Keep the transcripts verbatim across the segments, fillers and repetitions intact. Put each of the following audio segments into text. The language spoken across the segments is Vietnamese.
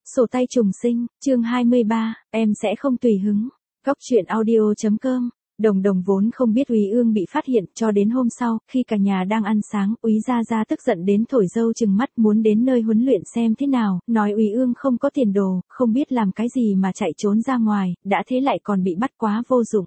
Sổ tay trùng sinh, chương hai mươi ba, em sẽ không tùy hứng. Góc truyện audio chấm com. Đồng Đồng vốn không biết Úy Ương bị phát hiện, cho đến hôm sau, khi cả nhà đang ăn sáng, Úy Gia Gia tức giận đến thổi dâu chừng mắt, muốn đến nơi huấn luyện xem thế nào, nói Úy Ương không có tiền đồ, không biết làm cái gì mà chạy trốn ra ngoài, đã thế lại còn bị bắt quá vô dụng.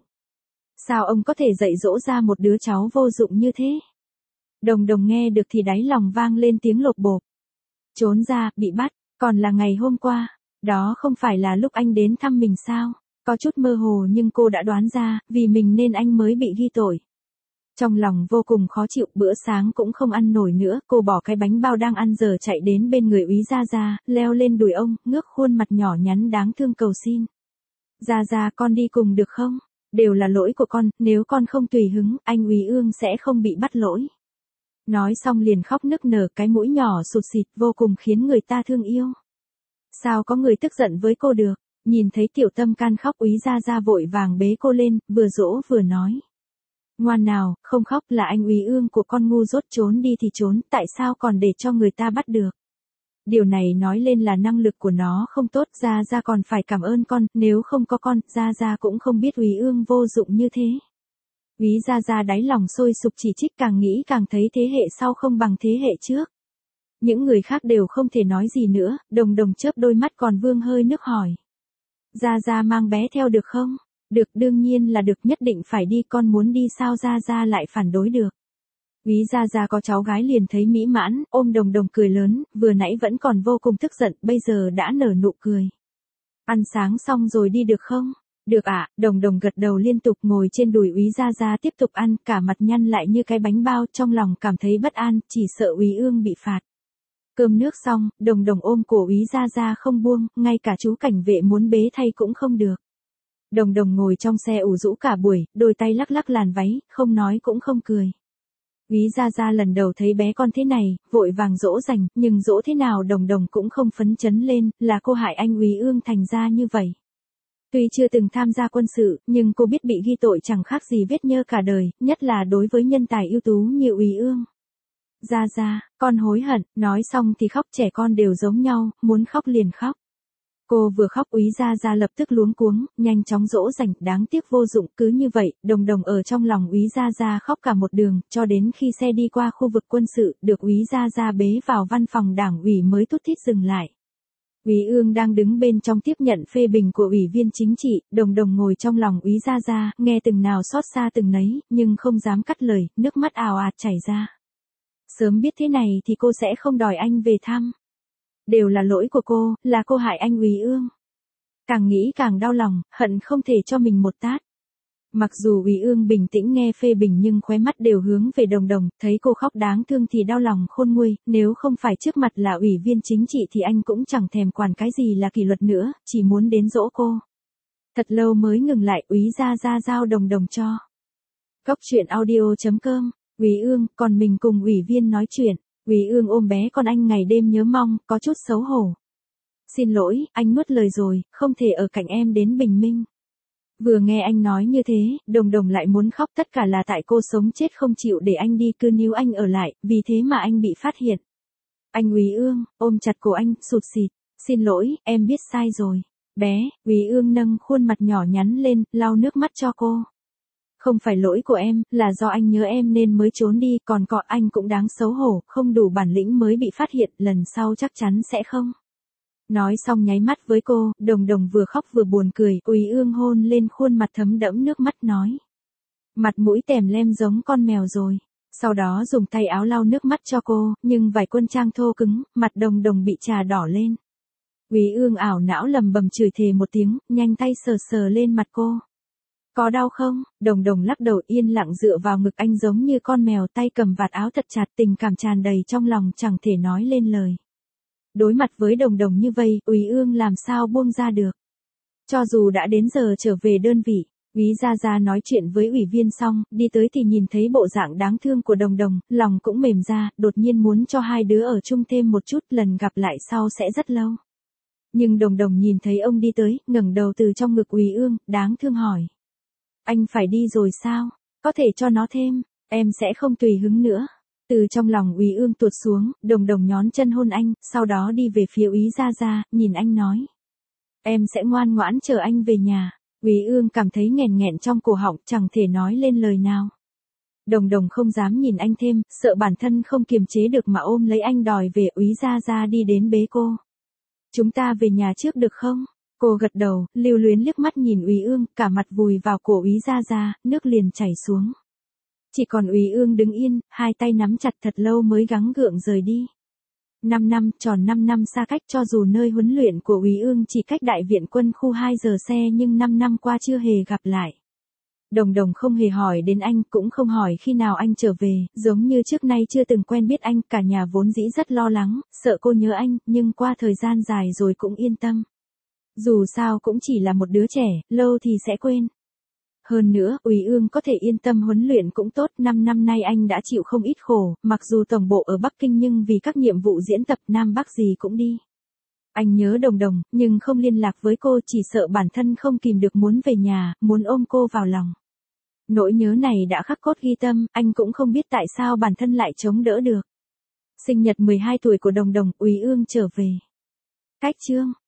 Sao ông có thể dạy dỗ ra một đứa cháu vô dụng như thế? Đồng Đồng nghe được thì đáy lòng vang lên tiếng lột bột. Trốn ra, bị bắt, còn là ngày hôm qua, đó không phải là lúc anh đến thăm mình sao? Có chút mơ hồ nhưng cô đã đoán ra, vì mình nên anh mới bị ghi tội. Trong lòng vô cùng khó chịu, bữa sáng cũng không ăn nổi nữa, cô bỏ cái bánh bao đang ăn giờ chạy đến bên người Úy Gia Gia, leo lên đùi ông, ngước khuôn mặt nhỏ nhắn đáng thương cầu xin. Gia Gia, con đi cùng được không? Đều là lỗi của con, nếu con không tùy hứng, anh Úy Ương sẽ không bị bắt lỗi. Nói xong liền khóc nức nở, cái mũi nhỏ sụt sịt vô cùng khiến người ta thương yêu. Sao có người tức giận với cô được? Nhìn thấy Tiểu Tâm Can khóc, Úy Gia Gia vội vàng bế cô lên, vừa dỗ vừa nói. Ngoan nào, không khóc, là anh Úy Ương của con ngu dốt, trốn đi thì trốn, tại sao còn để cho người ta bắt được? Điều này nói lên là năng lực của nó không tốt, Gia Gia còn phải cảm ơn con, nếu không có con, Gia Gia cũng không biết Úy Ương vô dụng như thế. Úy Gia Gia đáy lòng sôi sục chỉ trích, càng nghĩ càng thấy thế hệ sau không bằng thế hệ trước. Những người khác đều không thể nói gì nữa, Đồng Đồng chớp đôi mắt còn vương hơi nước hỏi. Gia Gia mang bé theo được không? Được, đương nhiên là được, nhất định phải đi, con muốn đi sao Gia Gia lại phản đối được. Úy Gia Gia có cháu gái liền thấy mỹ mãn, ôm Đồng Đồng cười lớn, vừa nãy vẫn còn vô cùng tức giận, bây giờ đã nở nụ cười. Ăn sáng xong rồi đi được không? Được ạ, à, Đồng Đồng gật đầu liên tục, ngồi trên đùi Úy Gia Gia tiếp tục ăn, cả mặt nhăn lại như cái bánh bao, trong lòng cảm thấy bất an, chỉ sợ Úy Ương bị phạt. Cơm nước xong, Đồng Đồng ôm cổ Úy Gia Gia không buông, ngay cả chú cảnh vệ muốn bế thay cũng không được. Đồng Đồng ngồi trong xe ủ rũ cả buổi, đôi tay lắc lắc làn váy, không nói cũng không cười. Úy Gia Gia lần đầu thấy bé con thế này, vội vàng dỗ dành, nhưng dỗ thế nào Đồng Đồng cũng không phấn chấn lên, là cô hại anh Úy Ương thành ra như vậy. Tuy chưa từng tham gia quân sự, nhưng cô biết bị ghi tội chẳng khác gì vết nhơ cả đời, nhất là đối với nhân tài ưu tú như Úy Ương. Gia Gia, con hối hận, nói xong thì khóc, trẻ con đều giống nhau, muốn khóc liền khóc. Cô vừa khóc Úy Gia Gia lập tức luống cuống, nhanh chóng dỗ dành, đáng tiếc vô dụng, cứ như vậy, Đồng Đồng ở trong lòng Úy Gia Gia khóc cả một đường, cho đến khi xe đi qua khu vực quân sự, được Úy Gia Gia bế vào văn phòng đảng ủy mới thút thít dừng lại. Úy Ương đang đứng bên trong tiếp nhận phê bình của ủy viên chính trị, Đồng Đồng ngồi trong lòng Úy Gia Gia, nghe từng nào xót xa từng nấy, nhưng không dám cắt lời, nước mắt ào ạt chảy ra. Sớm biết thế này thì cô sẽ không đòi anh về thăm. Đều là lỗi của cô, là cô hại anh Úy Ương. Càng nghĩ càng đau lòng, hận không thể cho mình một tát. Mặc dù Úy Ương bình tĩnh nghe phê bình nhưng khóe mắt đều hướng về Đồng Đồng, thấy cô khóc đáng thương thì đau lòng khôn nguôi, nếu không phải trước mặt là ủy viên chính trị thì anh cũng chẳng thèm quản cái gì là kỷ luật nữa, chỉ muốn đến dỗ cô. Thật lâu mới ngừng lại, Úy Gia Gia giao Đồng Đồng cho. Góc truyện audio chấm com. Úy Ương, còn mình cùng ủy viên nói chuyện. Úy Ương ôm bé con anh ngày đêm nhớ mong, có chút xấu hổ. Xin lỗi, anh nuốt lời rồi, không thể ở cạnh em đến bình minh. Vừa nghe anh nói như thế, Đồng Đồng lại muốn khóc, tất cả là tại cô sống chết không chịu để anh đi, cứ níu anh ở lại, vì thế mà anh bị phát hiện. Anh Úy Ương, ôm chặt cổ anh, sụt sịt. Xin lỗi, em biết sai rồi. Bé, Úy Ương nâng khuôn mặt nhỏ nhắn lên, lau nước mắt cho cô. Không phải lỗi của em, là do anh nhớ em nên mới trốn đi, còn cọ anh cũng đáng xấu hổ, không đủ bản lĩnh mới bị phát hiện, lần sau chắc chắn sẽ không. Nói xong nháy mắt với cô, Đồng Đồng vừa khóc vừa buồn cười, Úy Ương hôn lên khuôn mặt thấm đẫm nước mắt nói. Mặt mũi tèm lem giống con mèo rồi. Sau đó dùng tay áo lau nước mắt cho cô, nhưng vải quân trang thô cứng, mặt Đồng Đồng bị trà đỏ lên. Úy Ương ảo não lầm bầm chửi thề một tiếng, nhanh tay sờ sờ lên mặt cô. Có đau không? Đồng Đồng lắc đầu yên lặng dựa vào ngực anh giống như con mèo, tay cầm vạt áo thật chặt, tình cảm tràn đầy trong lòng chẳng thể nói lên lời. Đối mặt với Đồng Đồng như vây, Úy Ương làm sao buông ra được. Cho dù đã đến giờ trở về đơn vị, Úy Gia Gia nói chuyện với ủy viên xong, đi tới thì nhìn thấy bộ dạng đáng thương của Đồng Đồng, lòng cũng mềm ra, đột nhiên muốn cho hai đứa ở chung thêm một chút, lần gặp lại sau sẽ rất lâu. Nhưng Đồng Đồng nhìn thấy ông đi tới, ngẩng đầu từ trong ngực Úy Ương, đáng thương hỏi. Anh phải đi rồi sao? Có thể cho nó thêm, em sẽ không tùy hứng nữa. Từ trong lòng Úy Ương tuột xuống, Đồng Đồng nhón chân hôn anh, sau đó đi về phía Úy Gia Gia, nhìn anh nói. Em sẽ ngoan ngoãn chờ anh về nhà. Úy Ương cảm thấy nghẹn nghẹn trong cổ họng, chẳng thể nói lên lời nào. Đồng Đồng không dám nhìn anh thêm, sợ bản thân không kiềm chế được mà ôm lấy anh đòi về. Úy Gia Gia đi đến bế cô. Chúng ta về nhà trước được không? Cô gật đầu, lưu luyến liếc mắt nhìn Úy Ương, cả mặt vùi vào cổ Úy Gia Gia, nước liền chảy xuống. Chỉ còn Úy Ương đứng yên, hai tay nắm chặt thật lâu mới gắng gượng rời đi. Năm năm, tròn năm năm xa cách, cho dù nơi huấn luyện của Úy Ương chỉ cách đại viện quân khu hai giờ xe nhưng năm năm qua chưa hề gặp lại. Đồng Đồng không hề hỏi đến anh, cũng không hỏi khi nào anh trở về, giống như trước nay chưa từng quen biết anh, cả nhà vốn dĩ rất lo lắng, sợ cô nhớ anh, nhưng qua thời gian dài rồi cũng yên tâm. Dù sao cũng chỉ là một đứa trẻ, lâu thì sẽ quên. Hơn nữa, Úy Ương có thể yên tâm huấn luyện cũng tốt, năm năm nay anh đã chịu không ít khổ, mặc dù tổng bộ ở Bắc Kinh nhưng vì các nhiệm vụ diễn tập Nam Bắc gì cũng đi. Anh nhớ Đồng Đồng, nhưng không liên lạc với cô, chỉ sợ bản thân không kìm được muốn về nhà, muốn ôm cô vào lòng. Nỗi nhớ này đã khắc cốt ghi tâm, anh cũng không biết tại sao bản thân lại chống đỡ được. Sinh nhật mười hai tuổi của Đồng Đồng, Úy Ương trở về. Cách chương